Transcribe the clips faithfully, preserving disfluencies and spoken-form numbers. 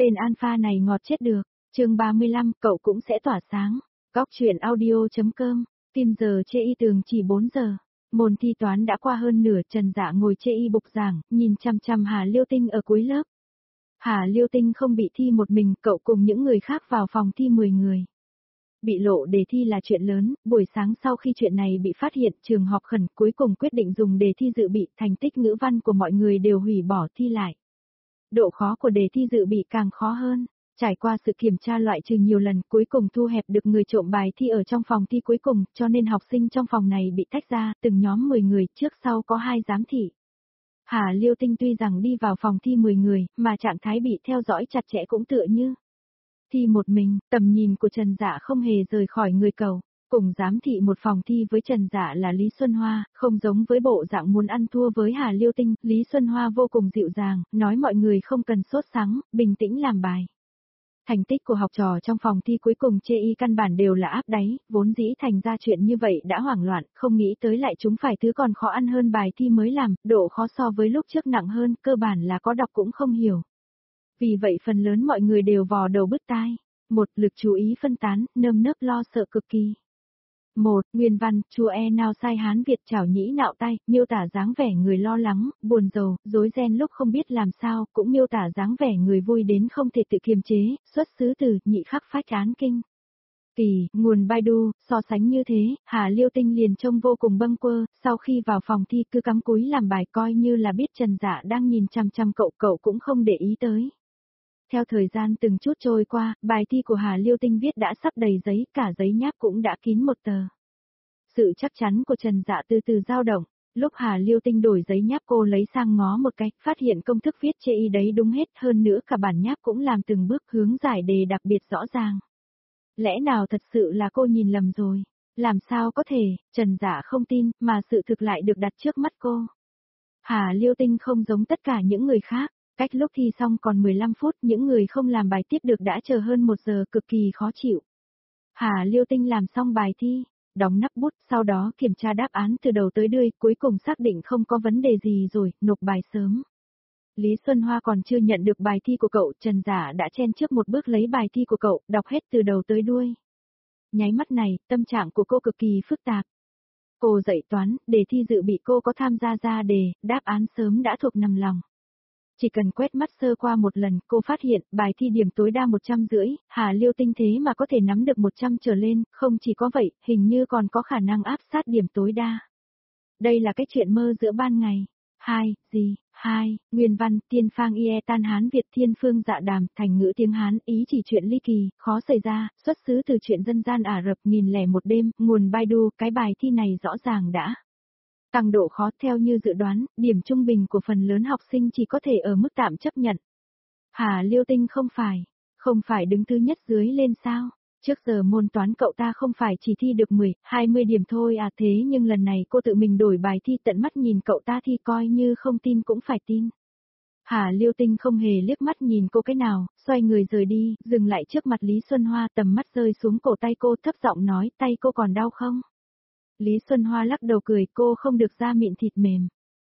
Tên alpha này ngọt chết được. Chương ba mươi lăm, cậu cũng sẽ tỏa sáng. Góc truyện audio.com. Tim giờ chê y tường chỉ bốn giờ. Môn thi toán đã qua hơn nửa, Trần Dạ ngồi chê y bục giảng, nhìn chằm chằm Hà Liêu Tinh ở cuối lớp. Hà Liêu Tinh không bị thi một mình, cậu cùng những người khác vào phòng thi mười người. Bị lộ đề thi là chuyện lớn, buổi sáng sau khi chuyện này bị phát hiện, trường họp khẩn cuối cùng quyết định dùng đề thi dự bị, thành tích ngữ văn của mọi người đều hủy bỏ thi lại. Độ khó của đề thi dự bị càng khó hơn. Trải qua sự kiểm tra loại trừ nhiều lần, cuối cùng thu hẹp được người trộm bài thi ở trong phòng thi cuối cùng, cho nên học sinh trong phòng này bị tách ra, từng nhóm mười người, trước sau có hai giám thị. Hà Liêu Tinh tuy rằng đi vào phòng thi mười người, mà trạng thái bị theo dõi chặt chẽ cũng tựa như thi một mình, tầm nhìn của Trần Dạ không hề rời khỏi người cầu. Cùng giám thị một phòng thi với Trần Dạ là Lý Xuân Hoa, không giống với bộ dạng muốn ăn thua với Hà Liêu Tinh, Lý Xuân Hoa vô cùng dịu dàng, nói mọi người không cần sốt sắng, bình tĩnh làm bài. Thành tích của học trò trong phòng thi cuối cùng chê y căn bản đều là áp đáy, vốn dĩ thành ra chuyện như vậy đã hoảng loạn, không nghĩ tới lại chúng phải thứ còn khó ăn hơn bài thi mới làm, độ khó so với lúc trước nặng hơn, cơ bản là có đọc cũng không hiểu. Vì vậy phần lớn mọi người đều vò đầu bứt tai. Một, lực chú ý phân tán, nơm nớp lo sợ cực kỳ. Một, nguyên văn, chua e nào sai Hán Việt chảo nhĩ nạo tay, miêu tả dáng vẻ người lo lắng, buồn rầu, rối ren lúc không biết làm sao, cũng miêu tả dáng vẻ người vui đến không thể tự kiềm chế, xuất xứ từ nhị khắc phách án kinh. Kỳ, nguồn Baidu, so sánh như thế, Hà Liêu Tinh liền trông vô cùng bâng quơ, sau khi vào phòng thi cứ cắm cúi làm bài coi như là biết Trần Dạ đang nhìn chăm chăm cậu, cậu cũng không để ý tới. Theo thời gian từng chút trôi qua, bài thi của Hà Liêu Tinh viết đã sắp đầy giấy, cả giấy nháp cũng đã kín một tờ. Sự chắc chắn của Trần Dạ từ từ dao động, lúc Hà Liêu Tinh đổi giấy nháp cô lấy sang ngó một cái, phát hiện công thức viết chê y đấy đúng hết, hơn nữa cả bản nháp cũng làm từng bước hướng giải đề đặc biệt rõ ràng. Lẽ nào thật sự là cô nhìn lầm rồi? Làm sao có thể, Trần Dạ không tin, mà sự thực lại được đặt trước mắt cô. Hà Liêu Tinh không giống tất cả những người khác. Cách lúc thi xong còn mười lăm phút, những người không làm bài tiếp được đã chờ hơn một giờ, cực kỳ khó chịu. Hà Liêu Tinh làm xong bài thi, đóng nắp bút, sau đó kiểm tra đáp án từ đầu tới đuôi, cuối cùng xác định không có vấn đề gì rồi, nộp bài sớm. Lý Xuân Hoa còn chưa nhận được bài thi của cậu, Trần Dạ đã chen trước một bước lấy bài thi của cậu, đọc hết từ đầu tới đuôi. Nháy mắt này, tâm trạng của cô cực kỳ phức tạp. Cô dạy toán, đề thi dự bị cô có tham gia ra đề, đáp án sớm đã thuộc nằm lòng. Chỉ cần quét mắt sơ qua một lần, cô phát hiện, bài thi điểm tối đa một trăm rưỡi, Hà Liêu Tinh thế mà có thể nắm được một trăm trở lên, không chỉ có vậy, hình như còn có khả năng áp sát điểm tối đa. Đây là cái chuyện mơ giữa ban ngày. Hai, gì, hai, nguyên văn, tiên phang ie tan Hán Việt thiên phương dạ đàm, thành ngữ tiếng Hán, ý chỉ chuyện ly kỳ, khó xảy ra, xuất xứ từ chuyện dân gian Ả Rập nghìn lẻ một đêm, nguồn Baidu, cái bài thi này rõ ràng đã. Tăng độ khó theo như dự đoán, điểm trung bình của phần lớn học sinh chỉ có thể ở mức tạm chấp nhận. Hà Liêu Tinh không phải, không phải đứng thứ nhất dưới lên sao? Trước giờ môn toán cậu ta không phải chỉ thi được mười, hai mươi điểm thôi à, thế nhưng lần này cô tự mình đổi bài thi, tận mắt nhìn cậu ta thi, coi như không tin cũng phải tin. Hà Liêu Tinh không hề liếc mắt nhìn cô cái nào, xoay người rời đi, dừng lại trước mặt Lý Xuân Hoa, tầm mắt rơi xuống cổ tay cô, thấp giọng nói, tay cô còn đau không? Lý Xuân Hoa lắc đầu cười, cô không được da mịn thịt mềm.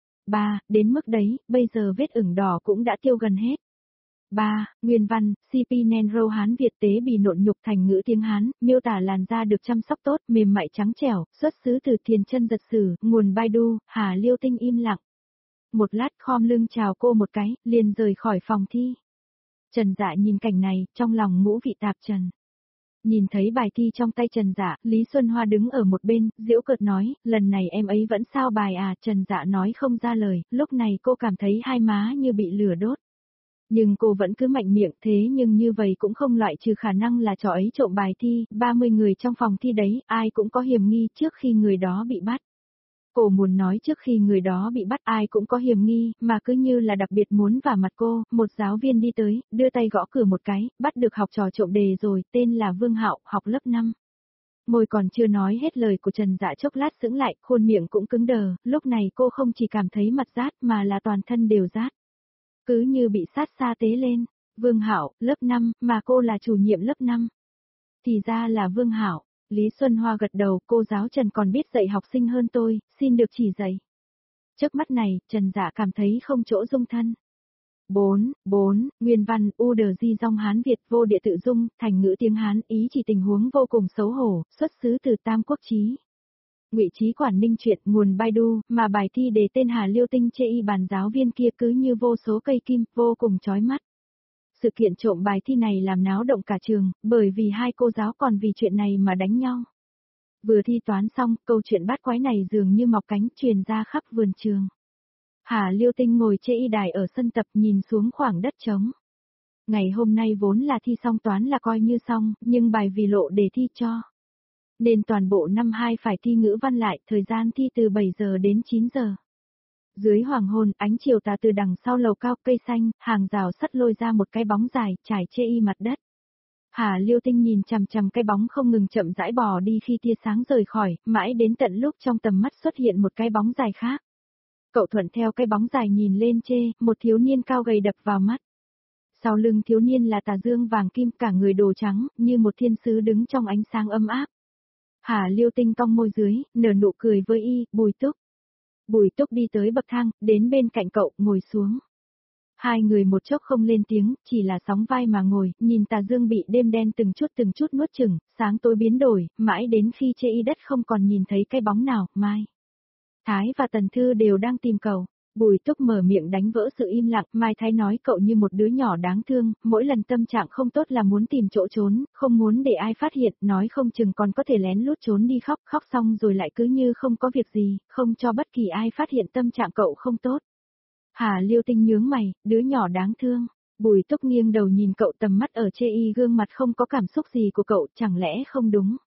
Ba, đến mức đấy, bây giờ vết ửng đỏ cũng đã tiêu gần hết. Ba, nguyên văn, xê pê Nenro Hán Việt tế bì nộn nhục, thành ngữ tiếng Hán, miêu tả làn da được chăm sóc tốt, mềm mại trắng trẻo, xuất xứ từ Thiền Chân Giật Sử, nguồn Baidu. Hà Liêu Tinh im lặng. Một lát khom lưng chào cô một cái, liền rời khỏi phòng thi. Trần Dạ nhìn cảnh này, trong lòng ngũ vị tạp trần. Nhìn thấy bài thi trong tay Trần Dạ, Lý Xuân Hoa đứng ở một bên, giễu cợt nói, lần này em ấy vẫn sao bài à, Trần Dạ nói không ra lời, lúc này cô cảm thấy hai má như bị lửa đốt. Nhưng cô vẫn cứ mạnh miệng, thế nhưng như vậy cũng không loại trừ khả năng là trò ấy trộm bài thi, ba mươi người trong phòng thi đấy, ai cũng có hiểm nghi trước khi người đó bị bắt. Cô muốn nói trước khi người đó bị bắt ai cũng có hiểm nghi, mà cứ như là đặc biệt muốn vả mặt cô, một giáo viên đi tới, đưa tay gõ cửa một cái, bắt được học trò trộm đề rồi, tên là Vương Hạo, học lớp năm. Môi còn chưa nói hết lời của Trần Dạ chốc lát sững lại, khuôn miệng cũng cứng đờ, lúc này cô không chỉ cảm thấy mặt rát mà là toàn thân đều rát. Cứ như bị sát sa tế lên, Vương Hạo, lớp năm, mà cô là chủ nhiệm lớp năm. Thì ra là Vương Hạo. Lý Xuân Hoa gật đầu, cô giáo Trần còn biết dạy học sinh hơn tôi, xin được chỉ dạy. Trước mắt này, Trần Dạ cảm thấy không chỗ dung thân. bốn, bốn, nguyên văn, u đờ di dong Hán Việt vô địa tự dung, thành ngữ tiếng Hán, ý chỉ tình huống vô cùng xấu hổ, xuất xứ từ Tam Quốc Chí. Ngụy Chí Quản Ninh truyện, nguồn Baidu, mà bài thi đề tên Hà Liêu Tinh chê y bàn giáo viên kia cứ như vô số cây kim, vô cùng chói mắt. Sự kiện trộm bài thi này làm náo động cả trường, bởi vì hai cô giáo còn vì chuyện này mà đánh nhau. Vừa thi toán xong, câu chuyện bát quái này dường như mọc cánh truyền ra khắp vườn trường. Hà Liêu Tinh ngồi chê y đài ở sân tập nhìn xuống khoảng đất trống. Ngày hôm nay vốn là thi xong toán là coi như xong, nhưng bài vì lộ đề thi cho. Nên toàn bộ năm hai phải thi ngữ văn lại, thời gian thi từ bảy giờ đến chín giờ. Dưới hoàng hôn, ánh chiều tà từ đằng sau lầu cao cây xanh, hàng rào sắt lôi ra một cái bóng dài, trải chê y mặt đất. Hà Liêu Tinh nhìn chằm chằm cái bóng không ngừng chậm rãi bò đi khi tia sáng rời khỏi, mãi đến tận lúc trong tầm mắt xuất hiện một cái bóng dài khác. Cậu thuận theo cái bóng dài nhìn lên chê, một thiếu niên cao gầy đập vào mắt. Sau lưng thiếu niên là tà dương vàng kim cả người đồ trắng, như một thiên sứ đứng trong ánh sáng ấm áp. Hà Liêu Tinh cong môi dưới, nở nụ cười với y, Bùi Túc. Bùi Túc đi tới bậc thang, đến bên cạnh cậu, ngồi xuống. Hai người một chốc không lên tiếng, chỉ là sóng vai mà ngồi, nhìn tà dương bị đêm đen từng chút từng chút nuốt chửng, sáng tối biến đổi, mãi đến khi chê y đất không còn nhìn thấy cái bóng nào, Mai. Thái và Tần Thư đều đang tìm cậu. Bùi Túc mở miệng đánh vỡ sự im lặng, Mai Thái nói cậu như một đứa nhỏ đáng thương, mỗi lần tâm trạng không tốt là muốn tìm chỗ trốn, không muốn để ai phát hiện, nói không chừng còn có thể lén lút trốn đi khóc, khóc xong rồi lại cứ như không có việc gì, không cho bất kỳ ai phát hiện tâm trạng cậu không tốt. Hà Liêu Tinh nhướng mày, đứa nhỏ đáng thương. Bùi Túc nghiêng đầu nhìn cậu, tầm mắt ở chê y gương mặt không có cảm xúc gì của cậu, chẳng lẽ không đúng.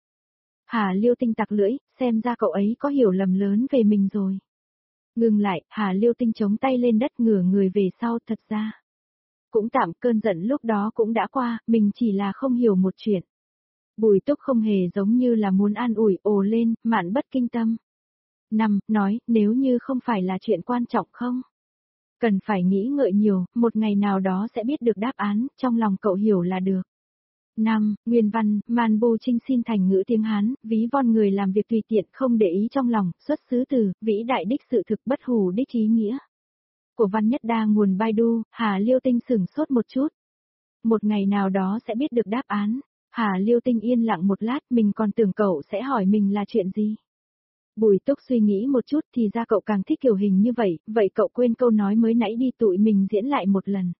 Hà Liêu Tinh tặc lưỡi, xem ra cậu ấy có hiểu lầm lớn về mình rồi. Ngừng lại, Hà Liêu Tinh chống tay lên đất ngửa người về sau, thật ra. Cũng tạm, cơn giận lúc đó cũng đã qua, mình chỉ là không hiểu một chuyện. Bùi Túc không hề giống như là muốn an ủi, ồ lên, mạn bất kinh tâm. Năm, nói, nếu như không phải là chuyện quan trọng không? Cần phải nghĩ ngợi nhiều, một ngày nào đó sẽ biết được đáp án, trong lòng cậu hiểu là được. Năm, Nguyên văn, Man Bu Trinh xin thành ngữ tiếng Hán, ví von người làm việc tùy tiện không để ý trong lòng, xuất xứ từ, vĩ đại đích sự thực bất hủ đích ý nghĩa. Của văn nhất đa nguồn Baidu, Hà Liêu Tinh sửng sốt một chút. Một ngày nào đó sẽ biết được đáp án. Hà Liêu Tinh yên lặng một lát, mình còn tưởng cậu sẽ hỏi mình là chuyện gì. Bùi Túc suy nghĩ một chút thì ra cậu càng thích kiểu hình như vậy, vậy cậu quên câu nói mới nãy đi tụi mình diễn lại một lần.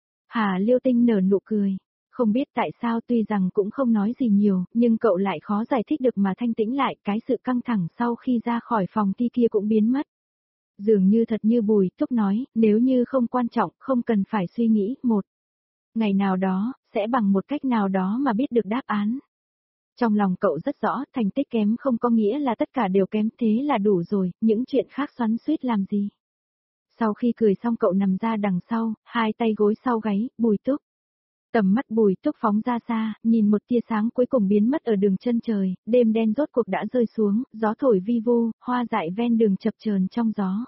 Hà Liêu Tinh nở nụ cười. Không biết tại sao tuy rằng cũng không nói gì nhiều, nhưng cậu lại khó giải thích được mà thanh tĩnh lại, cái sự căng thẳng sau khi ra khỏi phòng thi kia cũng biến mất. Dường như thật như Bùi Túc nói, nếu như không quan trọng, không cần phải suy nghĩ, một ngày nào đó, sẽ bằng một cách nào đó mà biết được đáp án. Trong lòng cậu rất rõ, thành tích kém không có nghĩa là tất cả đều kém, thế là đủ rồi, những chuyện khác xoắn xuýt làm gì. Sau khi cười xong cậu nằm ra đằng sau, hai tay gối sau gáy, Bùi Túc. Tầm mắt Bùi Túc phóng ra xa, nhìn một tia sáng cuối cùng biến mất ở đường chân trời, đêm đen rốt cuộc đã rơi xuống, gió thổi vi vu, hoa dại ven đường chập chờn trong gió.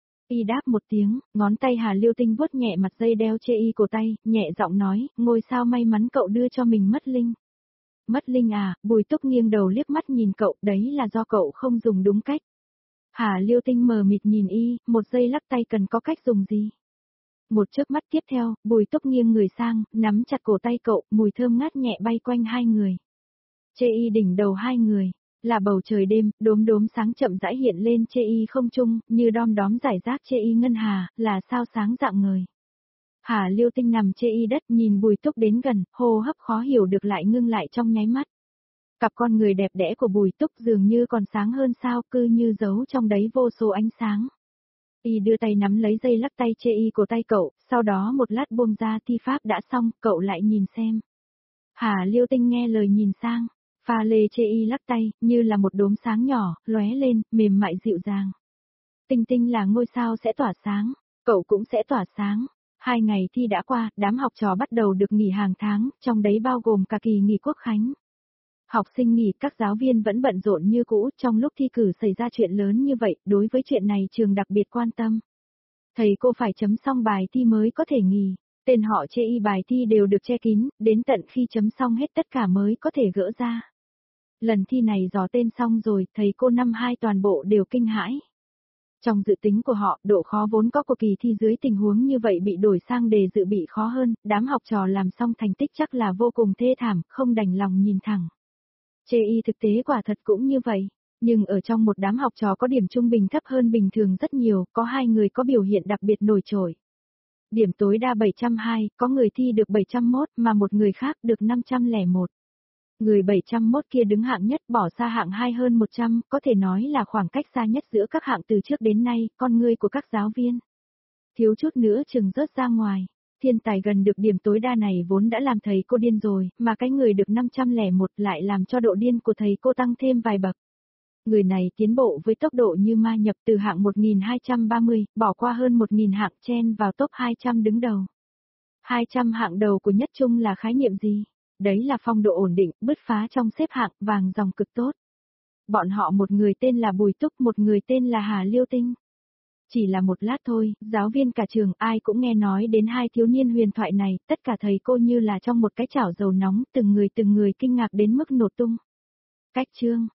Y đáp một tiếng, ngón tay Hà Liêu Tinh vuốt nhẹ mặt dây đeo chê y cổ tay, nhẹ giọng nói, ngôi sao may mắn cậu đưa cho mình mất linh. Mất linh à, Bùi Túc nghiêng đầu liếc mắt nhìn cậu, đấy là do cậu không dùng đúng cách. Hà Liêu Tinh mờ mịt nhìn y, một giây lắc tay cần có cách dùng gì. Một chớp mắt tiếp theo, Bùi Túc nghiêng người sang, nắm chặt cổ tay cậu, mùi thơm ngát nhẹ bay quanh hai người. Chê y đỉnh đầu hai người, là bầu trời đêm, đốm đốm sáng chậm rãi hiện lên chê y không trung, như đom đóm giải rác chê y ngân hà, là sao sáng dạng ngời. Hà Liêu Tinh nằm chê y đất nhìn Bùi Túc đến gần, hô hấp khó hiểu được lại ngưng lại trong nháy mắt. Cặp con người đẹp đẽ của Bùi Túc dường như còn sáng hơn sao, cứ như giấu trong đấy vô số ánh sáng. Y đưa tay nắm lấy dây lắc tay chê y của tay cậu, sau đó một lát buông ra thi pháp đã xong, cậu lại nhìn xem. Hà Liêu Tinh nghe lời nhìn sang, pha lê chê y lắc tay, như là một đốm sáng nhỏ, lóe lên, mềm mại dịu dàng. Tinh Tinh là ngôi sao sẽ tỏa sáng, cậu cũng sẽ tỏa sáng. Hai ngày thi đã qua, đám học trò bắt đầu được nghỉ hàng tháng, trong đấy bao gồm cả kỳ nghỉ quốc khánh. Học sinh nghỉ, các giáo viên vẫn bận rộn như cũ, trong lúc thi cử xảy ra chuyện lớn như vậy, đối với chuyện này trường đặc biệt quan tâm. Thầy cô phải chấm xong bài thi mới có thể nghỉ, tên họ chê y bài thi đều được che kín, đến tận khi chấm xong hết tất cả mới có thể gỡ ra. Lần thi này dò tên xong rồi, thầy cô năm hai toàn bộ đều kinh hãi. Trong dự tính của họ, độ khó vốn có của kỳ thi dưới tình huống như vậy bị đổi sang đề dự bị khó hơn, đám học trò làm xong thành tích chắc là vô cùng thê thảm, không đành lòng nhìn thẳng. chê i thực tế quả thật cũng như vậy, nhưng ở trong một đám học trò có điểm trung bình thấp hơn bình thường rất nhiều, có hai người có biểu hiện đặc biệt nổi trội. Điểm tối đa bảy trăm hai, có người thi được bảy trăm mốt mà một người khác được năm trăm lẻ một. Người bảy trăm mốt kia đứng hạng nhất bỏ xa hạng hai hơn một trăm, có thể nói là khoảng cách xa nhất giữa các hạng từ trước đến nay, con ngươi của các giáo viên. Thiếu chút nữa chừng rớt ra ngoài, thiên tài gần được điểm tối đa này vốn đã làm thầy cô điên rồi, mà cái người được năm trăm lẻ một lại làm cho độ điên của thầy cô tăng thêm vài bậc. Người này tiến bộ với tốc độ như ma nhập từ hạng một nghìn hai trăm ba mươi, bỏ qua hơn một nghìn hạng chen vào top hai trăm đứng đầu. hai trăm hạng đầu của nhất trung là khái niệm gì? Đấy là phong độ ổn định, bứt phá trong xếp hạng, vàng dòng cực tốt. Bọn họ một người tên là Bùi Túc, một người tên là Hà Liêu Tinh. Chỉ là một lát thôi, giáo viên cả trường ai cũng nghe nói đến hai thiếu niên huyền thoại này, tất cả thầy cô như là trong một cái chảo dầu nóng, từng người từng người kinh ngạc đến mức nổ tung. Cách chương